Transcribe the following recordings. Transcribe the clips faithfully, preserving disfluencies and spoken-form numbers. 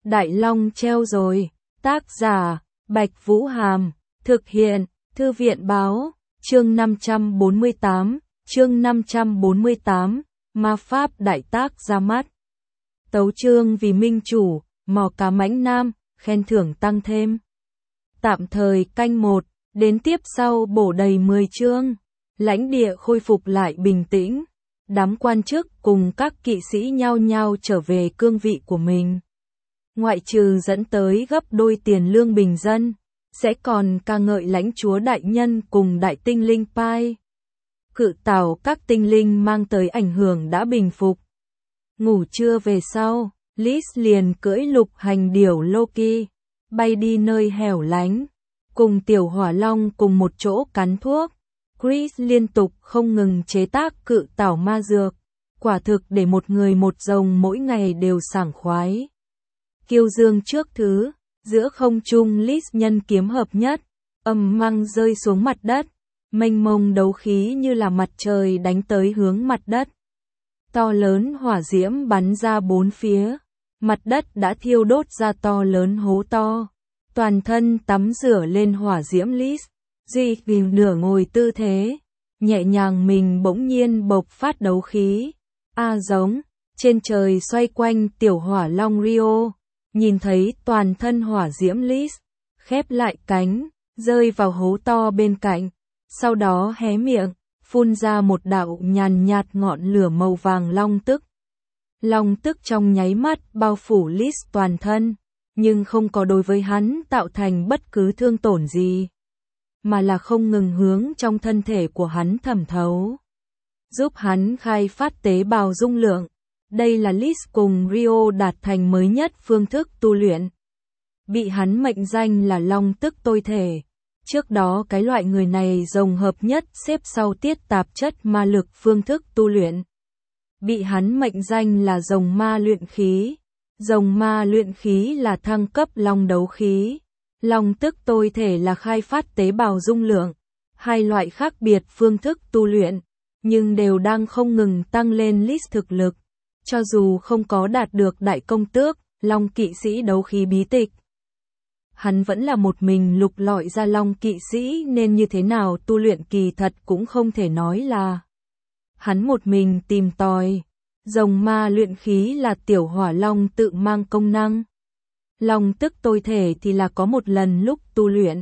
Đại Long treo rồi. Tác giả, Bạch Vũ Hàm. Thực hiện, Thư viện Báo. Chương năm trăm bốn mươi tám. Chương năm trăm bốn mươi tám. Ma Pháp Đại Tác ra mắt. Tấu chương vì minh chủ, mò cá mãnh nam, khen thưởng tăng thêm. Tạm thời canh một, đến tiếp sau bổ đầy mười chương. Lãnh địa khôi phục lại bình tĩnh. Đám quan chức cùng các kỵ sĩ nhao nhao trở về cương vị của mình. Ngoại trừ dẫn tới gấp đôi tiền lương bình dân, sẽ còn ca ngợi lãnh chúa đại nhân cùng đại tinh linh Pai. Cự tảo các tinh linh mang tới ảnh hưởng đã bình phục. Ngủ trưa về sau, Liz liền cưỡi lục hành điểu Loki, bay đi nơi hẻo lánh, cùng tiểu hỏa long cùng một chỗ cắn thuốc. Chris liên tục không ngừng chế tác cự tảo ma dược, quả thực để một người một rồng mỗi ngày đều sảng khoái. Kiêu dương trước thứ, giữa không trung Liz nhân kiếm hợp nhất, ầm măng rơi xuống mặt đất, mênh mông đấu khí như là mặt trời đánh tới hướng mặt đất. To lớn hỏa diễm bắn ra bốn phía, mặt đất đã thiêu đốt ra to lớn hố to, toàn thân tắm rửa lên hỏa diễm. Liz duy trì nửa ngồi tư thế, nhẹ nhàng mình bỗng nhiên bộc phát đấu khí. A giống, trên trời xoay quanh tiểu hỏa long Rio, nhìn thấy toàn thân hỏa diễm Liz, khép lại cánh, rơi vào hố to bên cạnh, sau đó hé miệng, phun ra một đạo nhàn nhạt ngọn lửa màu vàng long tức. Long tức trong nháy mắt bao phủ Liz toàn thân, nhưng không có đối với hắn tạo thành bất cứ thương tổn gì, mà là không ngừng hướng trong thân thể của hắn thẩm thấu, giúp hắn khai phát tế bào dung lượng. Đây là Liz cùng Rio đạt thành mới nhất phương thức tu luyện. Bị hắn mệnh danh là long tức tôi thể. Trước đó cái loại người này rồng hợp nhất xếp sau tiết tạp chất ma lực phương thức tu luyện. Bị hắn mệnh danh là rồng ma luyện khí. Rồng ma luyện khí là thăng cấp long đấu khí. Long tức tôi thể là khai phát tế bào dung lượng. Hai loại khác biệt phương thức tu luyện, nhưng đều đang không ngừng tăng lên Liz thực lực. Cho dù không có đạt được đại công tước, long kỵ sĩ đấu khí bí tịch, hắn vẫn là một mình lục lọi ra long kỵ sĩ nên như thế nào tu luyện kỳ thật cũng không thể nói là hắn một mình tìm tòi. Rồng ma luyện khí là tiểu hỏa long tự mang công năng. Long tức tôi thể thì là có một lần lúc tu luyện,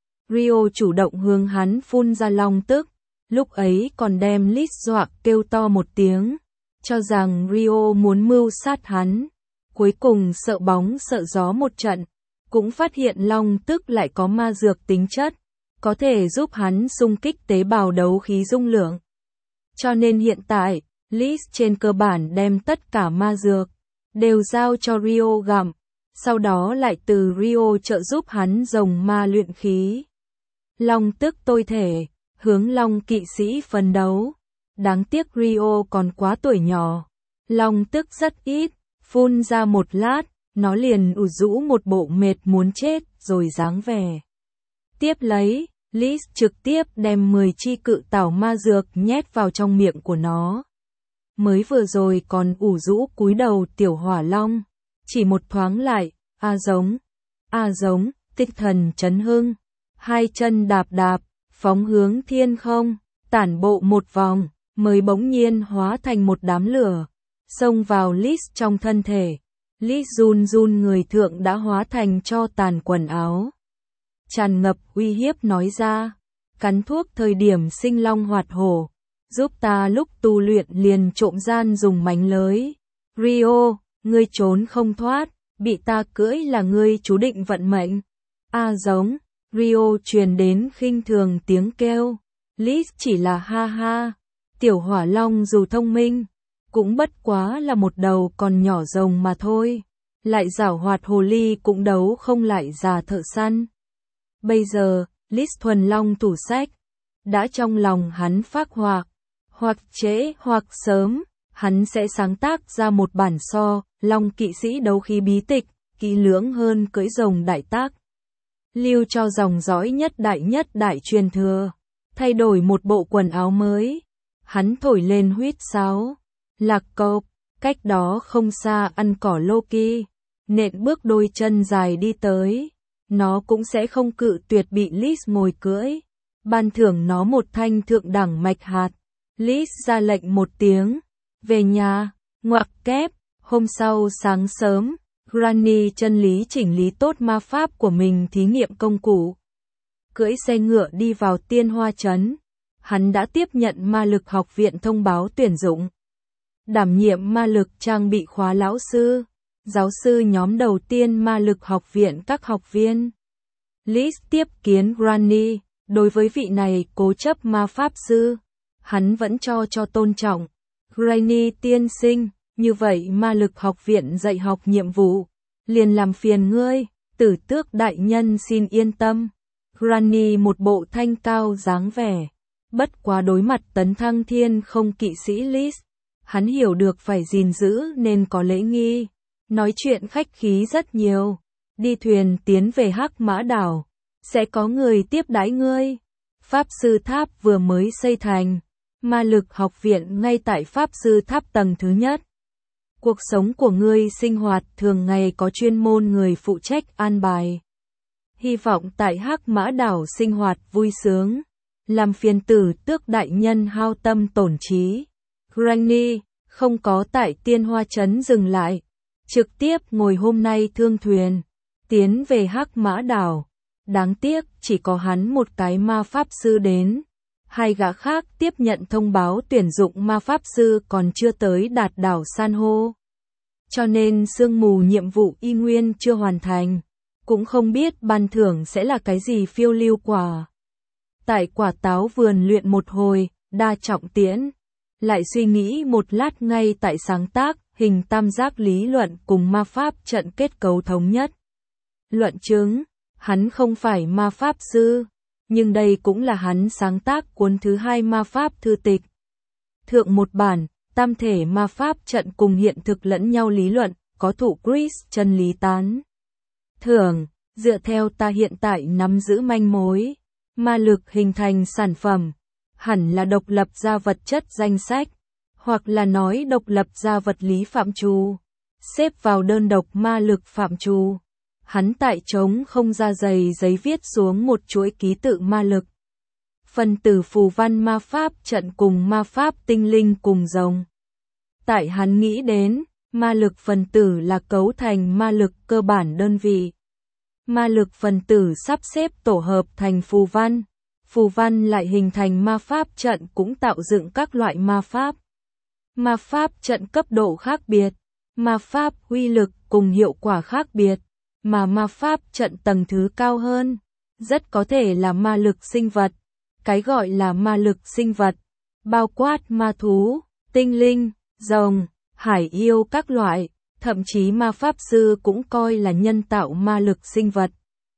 Rio chủ động hướng hắn phun ra long tức, lúc ấy còn đem Liz dọa kêu to một tiếng, cho rằng Rio muốn mưu sát hắn. Cuối cùng sợ bóng sợ gió một trận, cũng phát hiện long tức lại có ma dược tính chất, có thể giúp hắn xung kích tế bào đấu khí dung lượng. Cho nên hiện tại, Liz trên cơ bản đem tất cả ma dược đều giao cho Rio gặm, sau đó lại từ Rio trợ giúp hắn rồng ma luyện khí. Long tức tôi thể, hướng long kỵ sĩ phấn đấu. Đáng tiếc Rio còn quá tuổi nhỏ, long tức rất ít, phun ra một lát, nó liền ủ rũ một bộ mệt muốn chết rồi dáng vẻ. Tiếp lấy, Liz trực tiếp đem mười chi cự tảo ma dược nhét vào trong miệng của nó. Mới vừa rồi còn ủ rũ cúi đầu tiểu hỏa long, chỉ một thoáng lại, a giống, a giống, tinh thần chấn hưng, hai chân đạp đạp, phóng hướng thiên không, tản bộ một vòng, mới bỗng nhiên hóa thành một đám lửa, xông vào Liz trong thân thể. Liz run run người thượng đã hóa thành tro tàn quần áo, tràn ngập uy hiếp nói ra, cắn thuốc thời điểm sinh long hoạt hổ, giúp ta lúc tu luyện liền trộm gian dùng mánh lưới. Rio, ngươi trốn không thoát, bị ta cưỡi là ngươi chú định vận mệnh. A giống, Rio truyền đến khinh thường tiếng kêu. Liz chỉ là ha ha. Tiểu hỏa long dù thông minh, cũng bất quá là một đầu còn nhỏ rồng mà thôi, lại giảo hoạt hồ ly cũng đấu không lại già thợ săn. Bây giờ, Liz thuần long thủ sách, đã trong lòng hắn phác họa, hoặc trễ hoặc sớm, hắn sẽ sáng tác ra một bản so, long kỵ sĩ đấu khí bí tịch, kỹ lưỡng hơn cưỡi rồng đại tác. Lưu cho dòng dõi nhất đại nhất đại truyền thừa, thay đổi một bộ quần áo mới. Hắn thổi lên huýt sáo, lạc cộp, cách đó không xa ăn cỏ Loki. nện bước đôi chân dài đi tới. Nó cũng sẽ không cự tuyệt bị Liz ngồi cưỡi. Ban thưởng nó một thanh thượng đẳng mạch hạt. Liz ra lệnh một tiếng. Về nhà, ngoặc kép. Hôm sau sáng sớm, Granny chân lý chỉnh lý tốt ma pháp của mình thí nghiệm công cụ. Cưỡi xe ngựa đi vào Tiên Hoa Trấn. Hắn đã tiếp nhận ma lực học viện thông báo tuyển dụng. Đảm nhiệm ma lực trang bị khóa lão sư. Giáo sư nhóm đầu tiên ma lực học viện các học viên. Liz tiếp kiến Granny. Đối với vị này cố chấp ma pháp sư, hắn vẫn cho cho tôn trọng. Granny tiên sinh, như vậy ma lực học viện dạy học nhiệm vụ, liền làm phiền ngươi, Tử Tước đại nhân xin yên tâm. Granny một bộ thanh cao dáng vẻ, bất quá đối mặt tấn thăng thiên không kỵ sĩ Liz, hắn hiểu được phải gìn giữ nên có lễ nghi, nói chuyện khách khí rất nhiều. Đi thuyền tiến về Hắc Mã Đảo, sẽ có người tiếp đãi ngươi. Pháp sư tháp vừa mới xây thành, ma lực học viện ngay tại Pháp sư tháp tầng thứ nhất. Cuộc sống của ngươi sinh hoạt thường ngày có chuyên môn người phụ trách an bài. Hy vọng tại Hắc Mã Đảo sinh hoạt vui sướng, làm phiền Tử Tước đại nhân hao tâm tổn trí. Granny không có tại Tiên Hoa Trấn dừng lại, trực tiếp ngồi hôm nay thương thuyền, tiến về Hắc Mã Đảo. Đáng tiếc chỉ có hắn một cái ma pháp sư đến. Hai gã khác tiếp nhận thông báo tuyển dụng ma pháp sư còn chưa tới đạt đảo san hô. Cho nên sương mù nhiệm vụ y nguyên chưa hoàn thành. Cũng không biết ban thưởng sẽ là cái gì phiêu lưu quả. Tại quả táo vườn luyện một hồi, đa trọng tiễn. Lại suy nghĩ một lát ngay tại sáng tác, hình tam giác lý luận cùng ma pháp trận kết cấu thống nhất. Luận chứng. Hắn không phải ma pháp sư, nhưng đây cũng là hắn sáng tác cuốn thứ hai ma pháp thư tịch. Thượng một bản, tam thể ma pháp trận cùng hiện thực lẫn nhau lý luận, có thụ Chris chân lý tán. Thưởng, dựa theo ta hiện tại nắm giữ manh mối, ma lực hình thành sản phẩm, hẳn là độc lập ra vật chất danh sách, hoặc là nói độc lập ra vật lý phạm trù, xếp vào đơn độc ma lực phạm trù. Hắn tại trống không ra dày giấy viết xuống một chuỗi ký tự ma lực. Phần tử phù văn ma pháp trận cùng ma pháp tinh linh cùng rồng. Tại hắn nghĩ đến, ma lực phần tử là cấu thành ma lực cơ bản đơn vị. Ma lực phần tử sắp xếp tổ hợp thành phù văn. Phù văn lại hình thành ma pháp trận cũng tạo dựng các loại ma pháp. Ma pháp trận cấp độ khác biệt. Ma pháp uy lực cùng hiệu quả khác biệt. Mà ma pháp trận tầng thứ cao hơn, rất có thể là ma lực sinh vật. Cái gọi là ma lực sinh vật, bao quát ma thú, tinh linh, rồng, hải yêu các loại, thậm chí ma pháp sư cũng coi là nhân tạo ma lực sinh vật.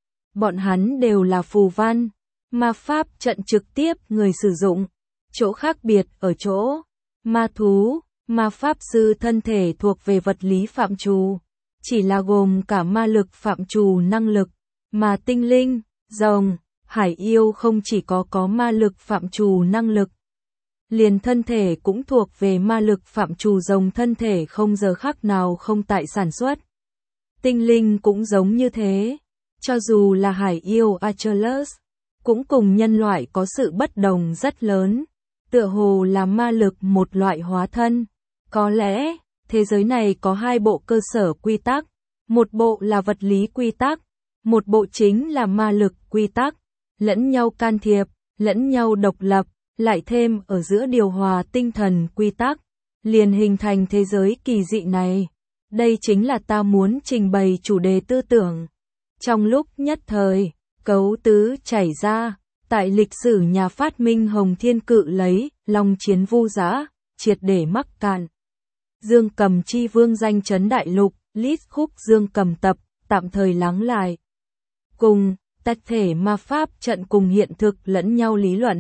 Bọn hắn đều là phù văn, ma pháp trận trực tiếp người sử dụng. Chỗ khác biệt ở chỗ, ma thú, ma pháp sư thân thể thuộc về vật lý phạm trù. Chỉ là gồm cả ma lực phạm trù năng lực, mà tinh linh, rồng, hải yêu không chỉ có có ma lực phạm trù năng lực. Liền thân thể cũng thuộc về ma lực phạm trù rồng thân thể không giờ khác nào không tại sản xuất. Tinh linh cũng giống như thế, cho dù là hải yêu Achilles, cũng cùng nhân loại có sự bất đồng rất lớn, tựa hồ là ma lực một loại hóa thân. Có lẽ thế giới này có hai bộ cơ sở quy tắc, một bộ là vật lý quy tắc, một bộ chính là ma lực quy tắc, lẫn nhau can thiệp, lẫn nhau độc lập, lại thêm ở giữa điều hòa tinh thần quy tắc, liền hình thành thế giới kỳ dị này. Đây chính là ta muốn trình bày chủ đề tư tưởng. Trong lúc nhất thời, cấu tứ chảy ra, tại lịch sử nhà phát minh Hồng Thiên Cự lấy, Long Chiến Vu Dã, triệt để mắc cạn. Dương Cầm Chi Vương danh chấn đại lục, Liz khúc Dương Cầm tập, tạm thời lắng lại. Cùng, tách thể ma pháp trận cùng hiện thực lẫn nhau lý luận.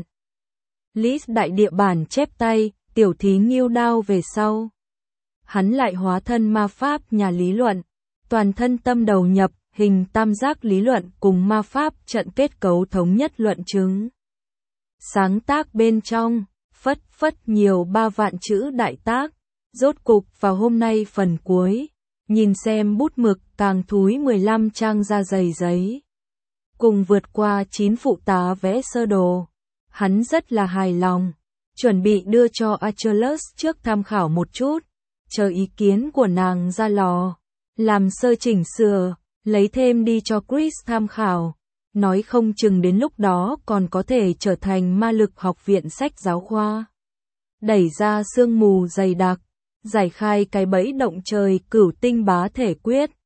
Liz đại địa bản chép tay, tiểu thí nghiêu đao về sau. Hắn lại hóa thân ma pháp nhà lý luận, toàn thân tâm đầu nhập, hình tam giác lý luận cùng ma pháp trận kết cấu thống nhất luận chứng. Sáng tác bên trong, phất phất nhiều ba vạn chữ đại tác. Rốt cục vào hôm nay phần cuối, nhìn xem bút mực càng thúi mười lăm trang da dày giấy. Cùng vượt qua chín phụ tá vẽ sơ đồ. Hắn rất là hài lòng, chuẩn bị đưa cho Achilles trước tham khảo một chút, chờ ý kiến của nàng ra lò, làm sơ chỉnh sửa, lấy thêm đi cho Chris tham khảo. Nói không chừng đến lúc đó còn có thể trở thành ma lực học viện sách giáo khoa. Đẩy ra sương mù dày đặc, giải khai cái bẫy động trời cửu tinh bá thể quyết.